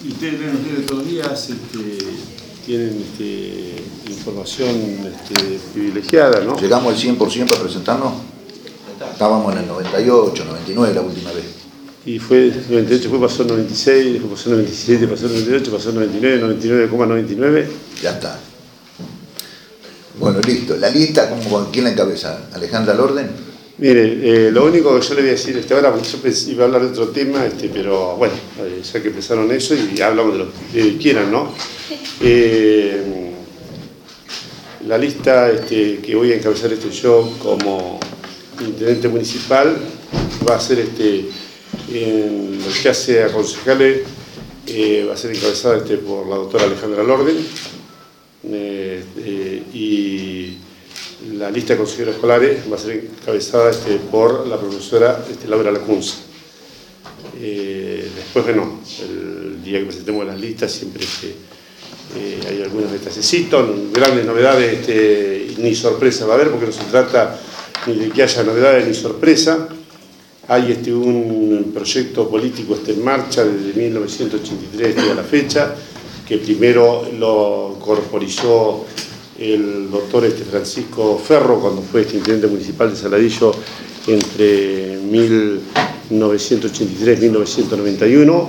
Y ustedes ven ustedes todos los días, tienen información privilegiada, ¿no? Llegamos al 100% para presentarnos. Estábamos en el 98, 99 la última vez. Y fue 98, después pasó el 96, después pasó el 97, pasó el 98, pasó el 99, 99,99. Ya está. Bueno, listo. La lista, ¿con quién la encabeza? ¿Alejandra Lorden? Mire, lo único que yo le voy a decir ahora, porque yo iba a hablar de otro tema, pero bueno, ya que empezaron eso y hablamos de lo que quieran, ¿no? La lista que voy a encabezar yo como intendente municipal va a ser en lo que hace a concejales, va a ser encabezada por la doctora Alejandra Lorden, y la lista de consejeros escolares va a ser encabezada por la profesora Laura Lacunza. Después, bueno, el día que presentemos las listas siempre hay algunos detalles, grandes novedades, ni sorpresa va a haber, porque no se trata ni de que haya novedades ni sorpresa. Hay un proyecto político en marcha desde 1983 a la fecha, que primero lo corporizó el doctor Francisco Ferro cuando fue intendente municipal de Saladillo entre 1983 y 1991.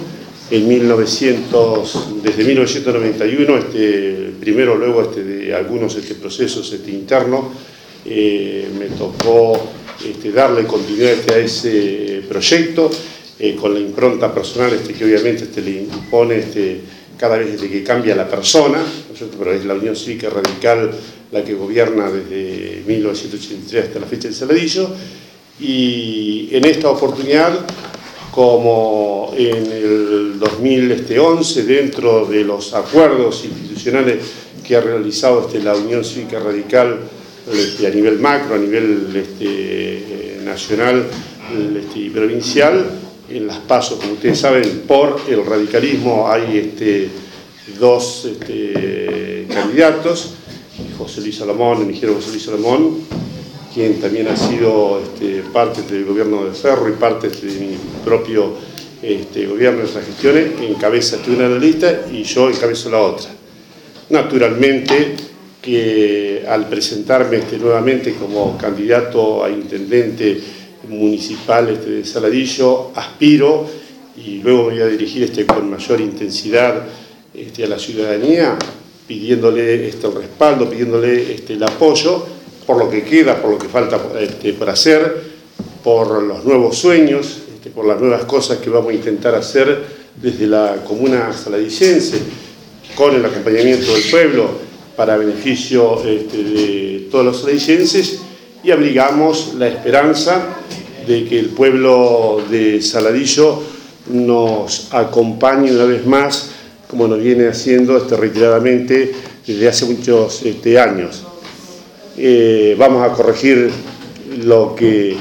Desde 1991, primero luego de algunos procesos internos, me tocó darle continuidad a ese proyecto con la impronta personal que obviamente le impone cada vez que cambia la persona, ¿no es cierto? Pero es la Unión Cívica Radical la que gobierna desde 1983 hasta la fecha del Saladillo, y en esta oportunidad, como en el 2011, dentro de los acuerdos institucionales que ha realizado la Unión Cívica Radical a nivel macro, a nivel nacional y provincial, en las PASO, como ustedes saben, por el radicalismo hay dos candidatos, José Luis Salomón, el ingeniero José Luis Salomón, quien también ha sido parte del gobierno de Ferro y parte de mi propio gobierno de otras gestiones, encabeza una de las listas y yo encabezo la otra. Naturalmente que al presentarme nuevamente como candidato a intendente municipal de Saladillo, aspiro, y luego me voy a dirigir con mayor intensidad a la ciudadanía, pidiéndole el respaldo, pidiéndole el apoyo por lo que queda, por lo que falta por hacer, por los nuevos sueños, por las nuevas cosas que vamos a intentar hacer desde la comuna saladillense, con el acompañamiento del pueblo, para beneficio de todos los saladillenses, y abrigamos la esperanza de que el pueblo de Saladillo nos acompañe una vez más, como nos viene haciendo reiteradamente desde hace muchos años. Vamos a corregir lo que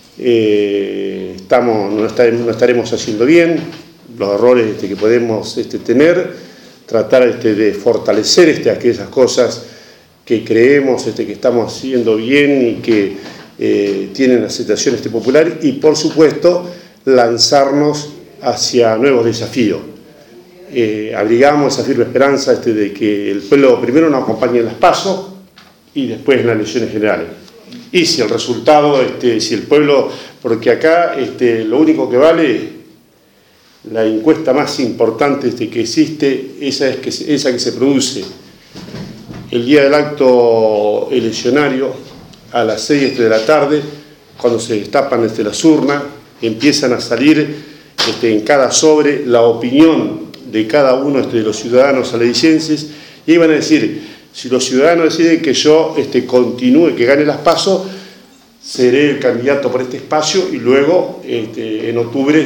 no estaremos haciendo bien, los errores que podemos tener, tratar de fortalecer aquellas cosas que creemos que estamos haciendo bien y que tienen aceptación popular, y por supuesto lanzarnos hacia nuevos desafíos. Abrigamos esa firme esperanza de que el pueblo primero nos acompañe en las PASO y después en las elecciones generales. Y si el resultado, si el pueblo, porque acá lo único que vale, la encuesta más importante que existe, esa que se produce el día del acto eleccionario, a las 6 de la tarde, cuando se destapan las urnas, empiezan a salir en cada sobre la opinión de cada uno de los ciudadanos saladillenses, y ahí van a decir, si los ciudadanos deciden que yo continúe, que gane las PASO, seré el candidato por este espacio, y luego en octubre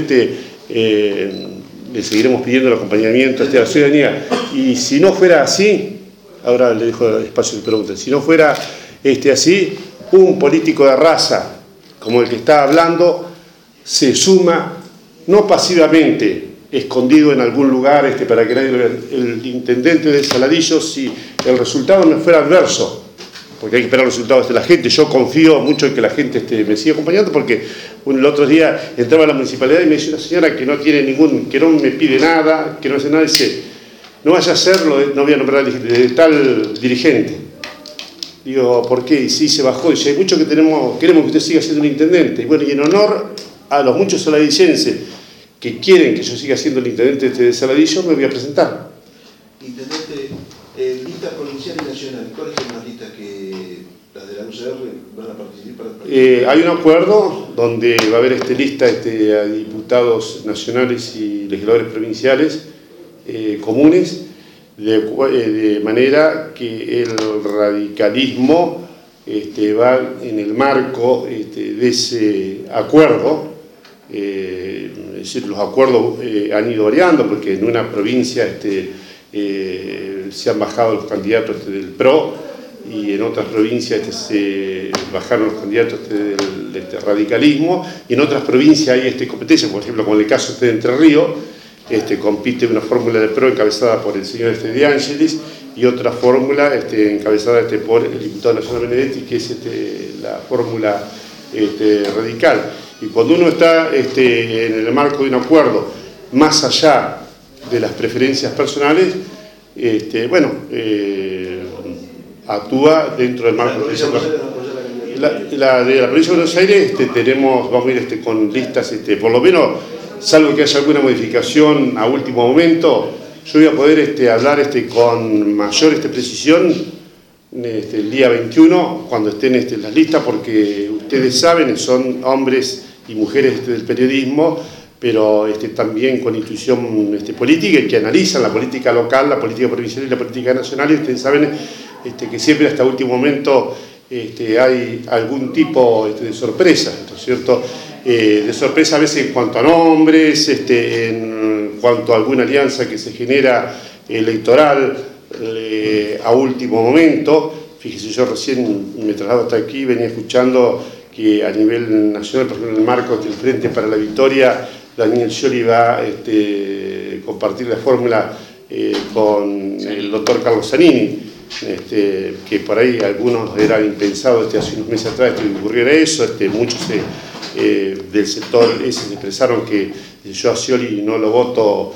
le seguiremos pidiendo el acompañamiento a la ciudadanía. Y si no fuera así, ahora le dejo espacio de preguntas, si no fuera así, un político de raza como el que está hablando se suma, no pasivamente, escondido en algún lugar para que nadie lo vea, el intendente de Saladillo, si el resultado no fuera adverso, porque hay que esperar los resultados de la gente. Yo confío mucho en que la gente me siga acompañando, porque el otro día entraba a la municipalidad y me dice una señora que no tiene que no me pide nada, que no hace nada, dice, no vaya a hacerlo, no voy a nombrar de tal dirigente. Digo, ¿por qué? Y sí, se bajó, dice, hay muchos que queremos que usted siga siendo un intendente. Y bueno, y en honor a los muchos saladicenses que quieren que yo siga siendo el intendente de Saladillo, me voy a presentar. Intendente, lista provincial y nacional, ¿cuáles son las listas que las de la UCR van a participar? Hay un acuerdo donde va a haber lista a diputados nacionales y legisladores provinciales comunes, de manera que el radicalismo va en el marco de ese acuerdo. Es decir, los acuerdos han ido variando porque en una provincia se han bajado los candidatos del PRO y en otras provincias se bajaron los candidatos del radicalismo, y en otras provincias hay competencia, por ejemplo, como en el caso de Entre Ríos, compite una fórmula del PRO encabezada por el señor De Angelis y otra fórmula encabezada por el diputado nacional Benedetti, que es la fórmula radical. Y cuando uno está en el marco de un acuerdo, más allá de las preferencias personales, actúa dentro del marco de esa cosa. La de la provincia de Buenos Aires vamos a ir con listas, por lo menos, salvo que haya alguna modificación a último momento, yo voy a poder hablar con mayor precisión el día 21, cuando estén las listas, porque ustedes saben, son hombres y mujeres del periodismo, pero también con intuición política, y que analizan la política local, la política provincial y la política nacional, y ustedes saben que siempre hasta último momento hay algún tipo de sorpresa, ¿no es cierto? De sorpresa a veces en cuanto a nombres, en cuanto a alguna alianza que se genera electoral a último momento. Fíjese, yo recién me traslado hasta aquí, venía escuchando que a nivel nacional, por ejemplo, en el marco del Frente para la Victoria, Daniel Scioli va a compartir la fórmula con el doctor Carlos Zanini, que por ahí algunos eran impensados hace unos meses atrás que ocurriera eso, muchos del sector ese se expresaron que yo a Scioli no lo voto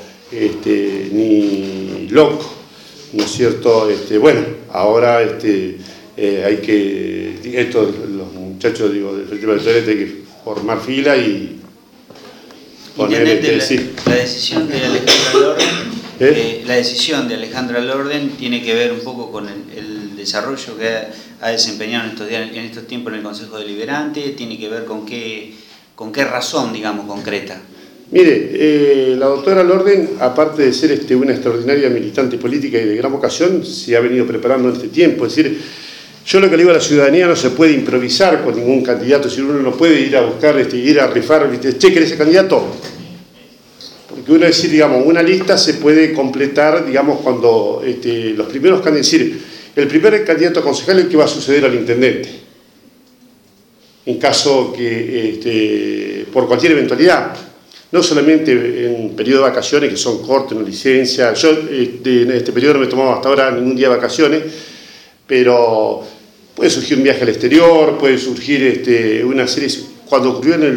ni loco, ¿no es cierto? Bueno, ahora hay que, los muchachos del Frente para la Victoria tienen que formar fila y poner, sí. La decisión de Alejandra Lorden, la decisión de Alejandra Lorden tiene que ver un poco con el desarrollo que ha desempeñado en estos tiempos en el Consejo Deliberante, tiene que ver con qué razón, digamos, concreta. Mire, la doctora Lorden, aparte de ser una extraordinaria militante política y de gran vocación, se ha venido preparando en este tiempo. Es decir, yo lo que le digo a la ciudadanía, no se puede improvisar con ningún candidato, si uno no puede ir a buscar, ir a rifar, che, ¿querés ese candidato? Porque uno decir, digamos, una lista se puede completar, digamos, cuando los primeros candidatos, es decir, el primer candidato a concejal es el que va a suceder al intendente, en caso que, por cualquier eventualidad, no solamente en periodo de vacaciones, que son cortos, en licencia. Yo en este periodo no me he tomado hasta ahora ningún día de vacaciones, pero puede surgir un viaje al exterior, puede surgir una serie. Cuando ocurrió en el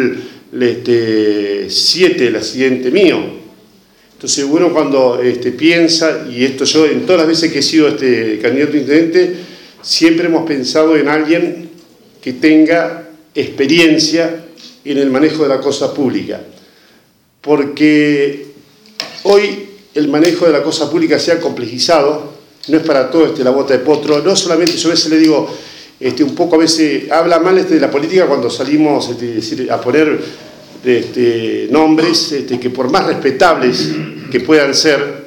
2007 el accidente mío, entonces uno cuando piensa, y esto yo en todas las veces que he sido candidato a intendente, siempre hemos pensado en alguien que tenga experiencia en el manejo de la cosa pública, porque hoy el manejo de la cosa pública se ha complejizado, no es para todo la bota de potro, no solamente, yo a veces le digo, un poco a veces habla mal de la política cuando salimos a poner nombres que por más respetables que puedan ser,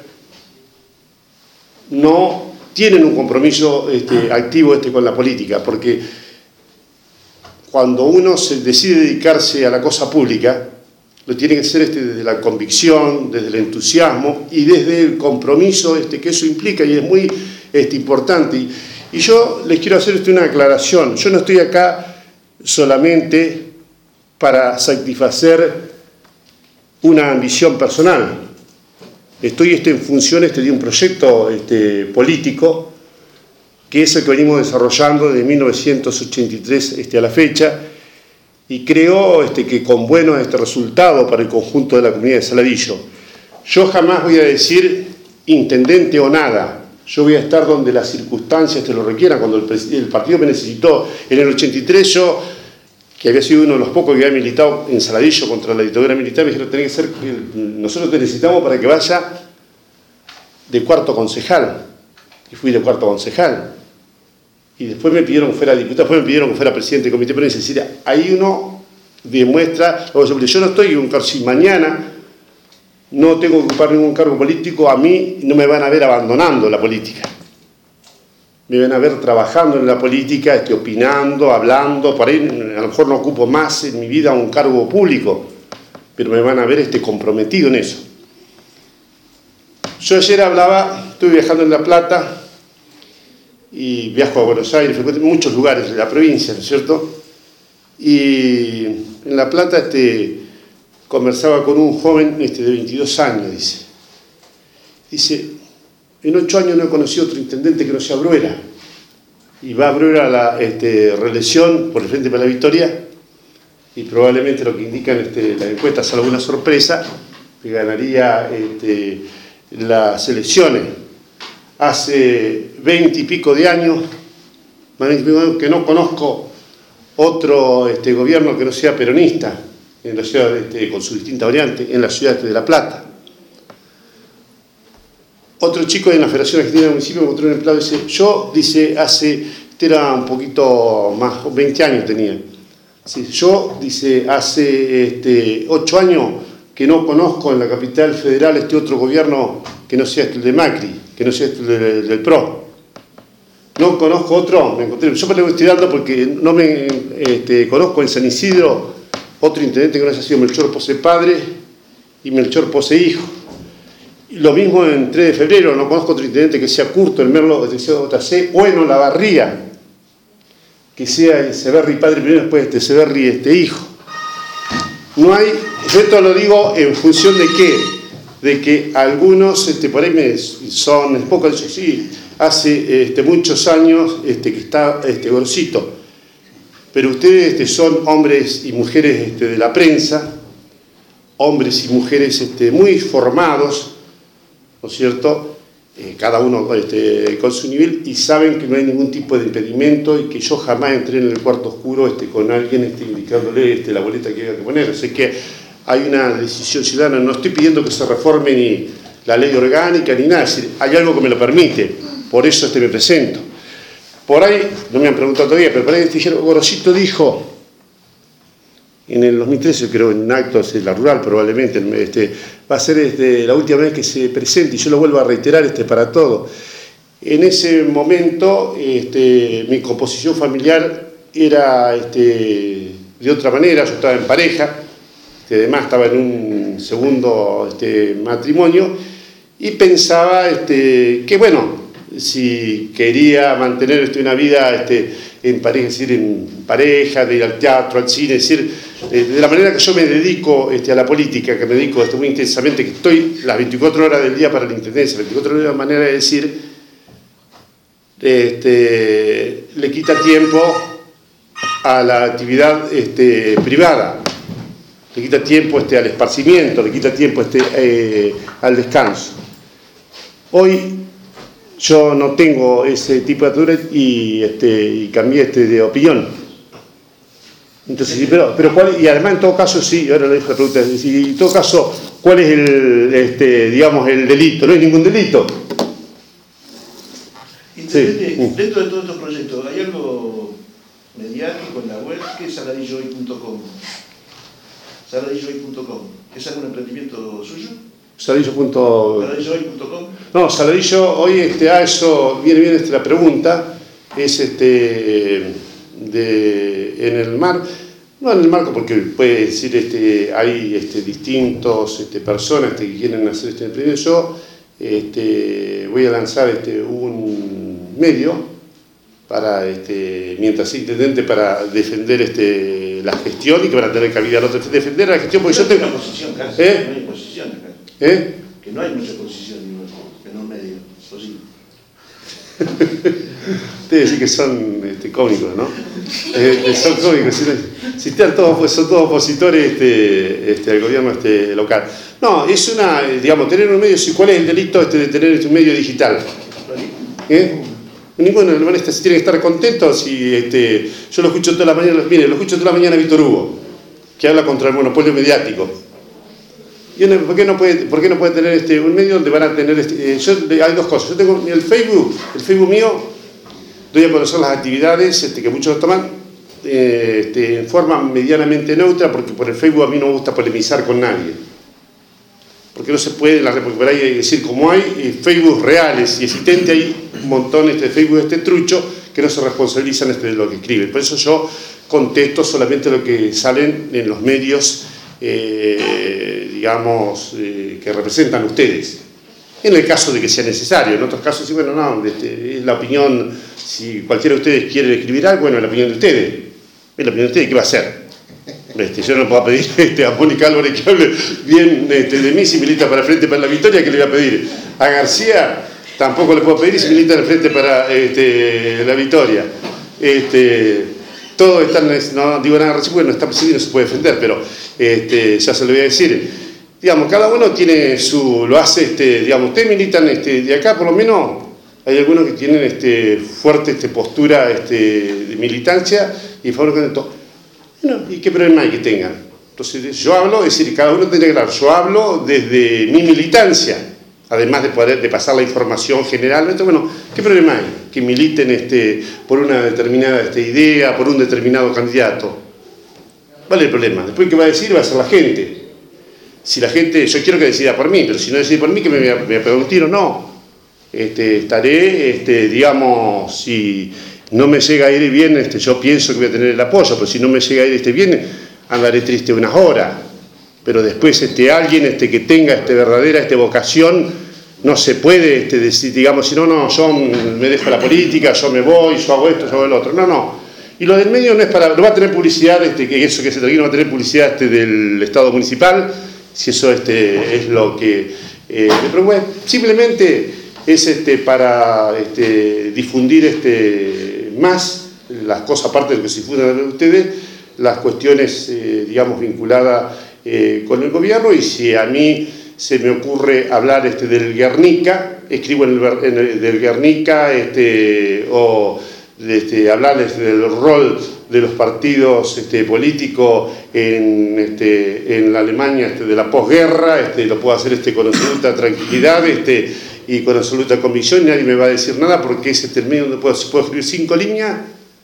no tienen un compromiso activo con la política, porque cuando uno se decide dedicarse a la cosa pública, lo tiene que hacer desde la convicción, desde el entusiasmo y desde el compromiso que eso implica, y es muy importante. Y yo les quiero hacer una aclaración. Yo no estoy acá solamente para satisfacer una ambición personal. Estoy en función de un proyecto político, que es el que venimos desarrollando desde 1983 a la fecha, y creo que con buenos resultados para el conjunto de la comunidad de Saladillo. Yo jamás voy a decir intendente o nada. Yo voy a estar donde las circunstancias te lo requieran. Cuando el partido me necesitó en el 83, yo, que había sido uno de los pocos que había militado en Saladillo contra la dictadura militar, me dijeron, nosotros te necesitamos para que vaya de cuarto concejal. Y fui de cuarto concejal. Y después me pidieron que fuera diputado, después me pidieron que fuera presidente del comité, pero es decir, ahí uno demuestra, yo no estoy en un cargo, si mañana no tengo que ocupar ningún cargo político, a mí no me van a ver abandonando la política. Me van a ver trabajando en la política, opinando, hablando, por ahí a lo mejor no ocupo más en mi vida un cargo público, pero me van a ver comprometido en eso. Yo ayer estuve viajando en La Plata, y viajo a Buenos Aires, frecuento muchos lugares de la provincia, ¿no es cierto? Y en La Plata conversaba con un joven de 22 años, dice, en 8 años no he conocido otro intendente que no sea Bruera, y va a Bruera a la reelección por el Frente para la Victoria, y probablemente lo que indican las encuestas, salvo una sorpresa, que ganaría las elecciones. Hace 20 y pico de años que no conozco otro gobierno que no sea peronista en la ciudad, con su distinta variante, en la ciudad de La Plata. Otro chico de la Federación Argentina de Municipios encontró un empleado y dice, era un poquito más, 20 años tenía. Hace 8 años que no conozco en la capital federal otro gobierno que no sea el de Macri, que no sea el del PRO. No conozco otro, me encontré, yo me lo estoy dando porque no me conozco en San Isidro otro intendente que no haya sido Melchor Pose padre y Melchor Pose hijo. Y lo mismo en 3 de febrero, no conozco otro intendente que sea Curto, el Merlo, JC, o en Olavarría, que sea el Severri padre primero, después Severri hijo. No hay, esto lo digo en función de qué, de que algunos por ahí son pocos, sí, hace muchos años que está Gorosito, pero ustedes son hombres y mujeres de la prensa, hombres y mujeres muy formados, ¿no es cierto? Cada uno con su nivel, y saben que no hay ningún tipo de impedimento y que yo jamás entré en el cuarto oscuro con alguien indicándole la boleta que haya que poner. Así que hay una decisión ciudadana, no estoy pidiendo que se reforme ni la ley orgánica ni nada, es decir, hay algo que me lo permite, por eso me presento. Por ahí, no me han preguntado todavía, pero por ahí dijeron, Gorosito dijo, en el 2013 creo, en un acto de la rural probablemente, va a ser la última vez que se presente, y yo lo vuelvo a reiterar para todo. En ese momento mi composición familiar era de otra manera, yo estaba en pareja, además estaba en un segundo matrimonio, y pensaba que bueno, si quería mantener una vida en pareja, es decir, en pareja, de ir al teatro, al cine, es decir, de la manera que yo me dedico a la política, que me dedico muy intensamente, que estoy las 24 horas del día para la intendencia, 24 horas de la manera de decir, le quita tiempo a la actividad privada, le quita tiempo al esparcimiento, le quita tiempo al descanso. Hoy yo no tengo ese tipo de atitudes y cambié de opinión. Entonces, sí, pero ¿cuál, y además en todo caso, sí, ahora le dejo la pregunta, en todo caso, ¿cuál es digamos, el delito? No hay ningún delito. Intendente, Sí. Dentro de todos estos proyectos, ¿hay algo mediático en la web? ¿Qué es saladillohoy.com? Saladillohoy.com. ¿Es algún emprendimiento suyo? Saladillohoy.com. No, Saladillo, hoy eso viene bien la pregunta, es en el mar, no en el marco porque puede decir hay distintos personas que quieren hacer emprendimiento. Yo voy a lanzar un medio para mientras sea intendente para defender la gestión y que van a tener cabida al otro, defender la gestión porque yo tengo una posición casi, no hay posición acá. Que no hay mucha posición en un medio, posible. Ustedes sí que son cómicos, ¿no? Son cómicos, si están todos, son todos opositores al gobierno local. No, es una, digamos, tener un medio, ¿cuál es el delito de tener un medio digital? Ninguno, se tiene que estar contentos y yo lo escucho toda la mañana, mire, lo escucho toda la mañana a Víctor Hugo, que habla contra el monopolio mediático. Y ¿por qué no puede tener un medio donde van a tener hay dos cosas? Yo tengo el Facebook mío, doy a conocer las actividades que muchos toman en forma medianamente neutra, porque por el Facebook a mí no me gusta polemizar con nadie. Porque no se puede, porque por ahí hay que decir, como hay Facebook reales y existentes, hay un montón de Facebook trucho que no se responsabilizan de lo que escriben. Por eso yo contesto solamente lo que salen en los medios, digamos, que representan ustedes. En el caso de que sea necesario, en otros casos, sí, bueno, no, es la opinión, si cualquiera de ustedes quiere escribir algo, bueno, es la opinión de ustedes. Es la opinión de ustedes, ¿qué va a hacer? Yo no puedo pedir a Mónica Álvarez que hable bien de mí si milita para el Frente para la Victoria, ¿qué le voy a pedir? A García tampoco le puedo pedir si milita en el Frente para la Victoria. Todos están, no digo nada, porque no está presidido, no se puede defender, pero ya se lo voy a decir. Digamos, cada uno tiene lo hace, digamos, ustedes militan de acá, por lo menos, hay algunos que tienen fuerte postura de militancia y favor con esto. Bueno, ¿y qué problema hay que tengan? Entonces, yo hablo, es decir, cada uno tiene que hablar, yo hablo desde mi militancia, además de pasar la información general. Entonces, bueno, ¿qué problema hay? Que militen por una determinada idea, por un determinado candidato. ¿Cuál es el problema? Después, ¿qué va a decir? Va a ser la gente. Si la gente, yo quiero que decida por mí, pero si no decide por mí, que me voy a pegar un tiro, no. Estaré, digamos, si no me llega a ir bien, yo pienso que voy a tener el apoyo, pero si no me llega a ir bien, andaré triste unas horas. Pero después alguien que tenga verdadera vocación, no se puede decir, digamos, si no, yo me dejo la política, yo me voy, yo hago esto, yo hago el otro. No. Y lo del medio no es para, no va a tener publicidad, que eso que se termina, no va a tener publicidad del Estado municipal, si eso es lo que... pero bueno, simplemente es para difundir más las cosas, aparte de lo que se difunden de ustedes, las cuestiones, digamos, vinculadas con el gobierno. Y si a mí se me ocurre hablar del Guernica, escribo del Guernica, o hablarles del rol de los partidos políticos en la Alemania de la posguerra, lo puedo hacer con absoluta tranquilidad y con absoluta convicción, y nadie me va a decir nada, porque es el medio donde puedo escribir 5 líneas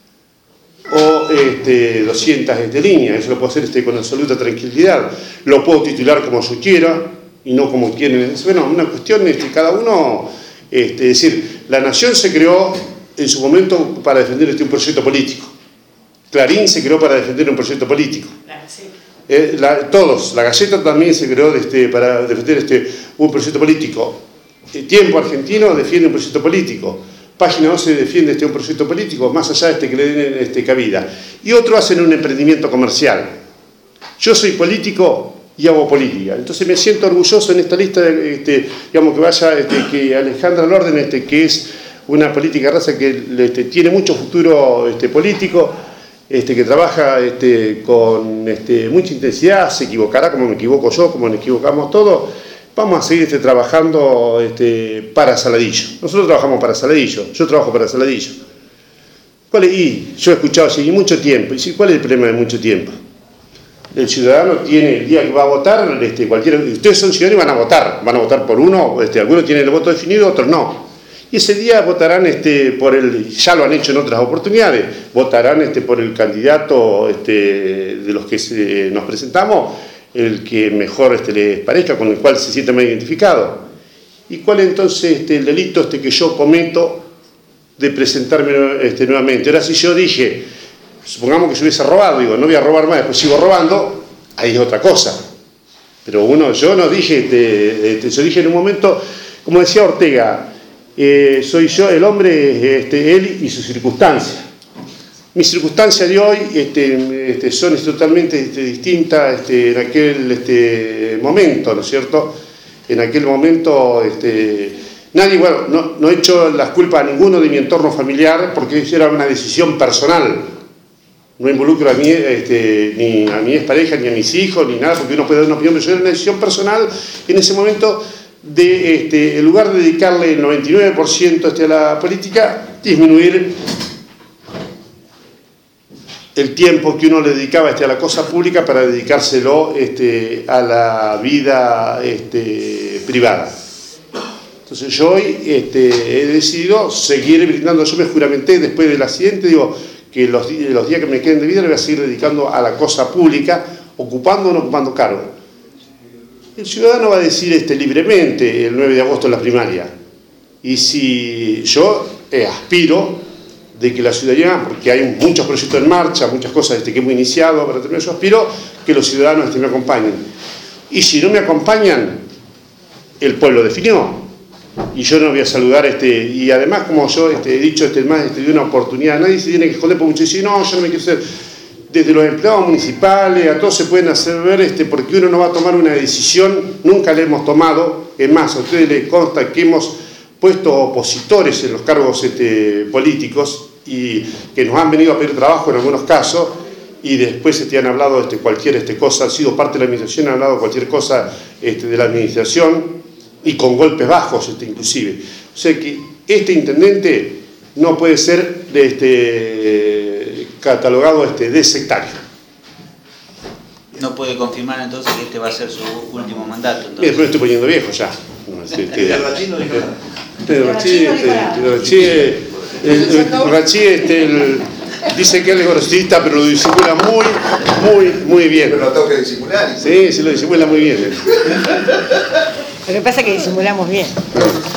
o 200 líneas. Eso lo puedo hacer con absoluta tranquilidad. Lo puedo titular como yo quiera y no como quieren. Bueno, una cuestión, cada uno, es decir, la nación se creó en su momento para defender un proyecto político. Clarín se creó para defender un proyecto político. Todos, la Gaceta también se creó para defender un proyecto político. Tiempo Argentino defiende un proyecto político. Página 12 defiende un proyecto político, más allá que le den cabida. Y otros hacen un emprendimiento comercial. Yo soy político y hago política. Entonces me siento orgulloso en esta lista, digamos, que vaya que Alejandra Lorden, que es una política de raza que tiene mucho futuro político, que trabaja con mucha intensidad, se equivocará como me equivoco yo, como nos equivocamos todos. Vamos a seguir trabajando para Saladillo. Nosotros trabajamos para Saladillo, yo trabajo para Saladillo. Y yo he escuchado así mucho tiempo. ¿Y cuál es el problema de mucho tiempo? El ciudadano tiene el día que va a votar, ustedes son ciudadanos y van a votar por uno, algunos tienen el voto definido, otros no. Y ese día votarán ya lo han hecho en otras oportunidades, votarán por el candidato de los que nos presentamos, el que mejor les parezca, con el cual se sienta más identificado. ¿Y cuál entonces el delito que yo cometo de presentarme nuevamente? Ahora, si yo dije, supongamos que yo hubiese robado, digo, no voy a robar más, después sigo robando, ahí es otra cosa. Pero yo no dije, yo dije en un momento, como decía Ortega, soy yo, el hombre, él y su circunstancia. Mis circunstancias de hoy son totalmente distintas en aquel momento, ¿no es cierto? En aquel momento Nadie, bueno, no he hecho las culpas a ninguno de mi entorno familiar porque eso era una decisión personal. No involucro a mí, ni a mi expareja, ni a mis hijos, ni nada, porque uno puede dar una opinión, pero yo era una decisión personal en ese momento de, en lugar de dedicarle el 99% a la política, disminuir el tiempo que uno le dedicaba a la cosa pública para dedicárselo a la vida privada. Entonces yo hoy he decidido seguir brindando, yo me juramenté después del accidente, digo, que los días que me queden de vida le voy a seguir dedicando a la cosa pública, ocupando o no ocupando cargo. El ciudadano va a decir libremente el 9 de agosto en la primaria. Y si yo aspiro de que la ciudadanía, porque hay muchos proyectos en marcha, muchas cosas que hemos iniciado para terminar, yo aspiro que los ciudadanos me acompañen. Y si no me acompañan, el pueblo definió. Y yo no voy a saludar, y además, como yo he dicho, más de una oportunidad, nadie se tiene que esconder porque muchos dicen, no, yo no me quiero hacer. Desde los empleados municipales, a todos se pueden hacer ver, porque uno no va a tomar una decisión, nunca la hemos tomado. Es más, a ustedes les consta que hemos puesto opositores en los cargos políticos y que nos han venido a pedir trabajo en algunos casos, y después han hablado cualquier cosa, han sido parte de la administración, han hablado cualquier cosa de la administración, y con golpes bajos inclusive. O sea que este intendente no puede ser catalogado de sectario. No puede confirmar entonces que este va a ser su último mandato. Entonces. Después me estoy poniendo viejo ya. Rachí no dijo nada. Rachí dice que él es gorosista, pero lo disimula muy bien. Pero no tengo que disimular. Sí, se lo disimula muy bien. Lo que pasa es que disimulamos bien.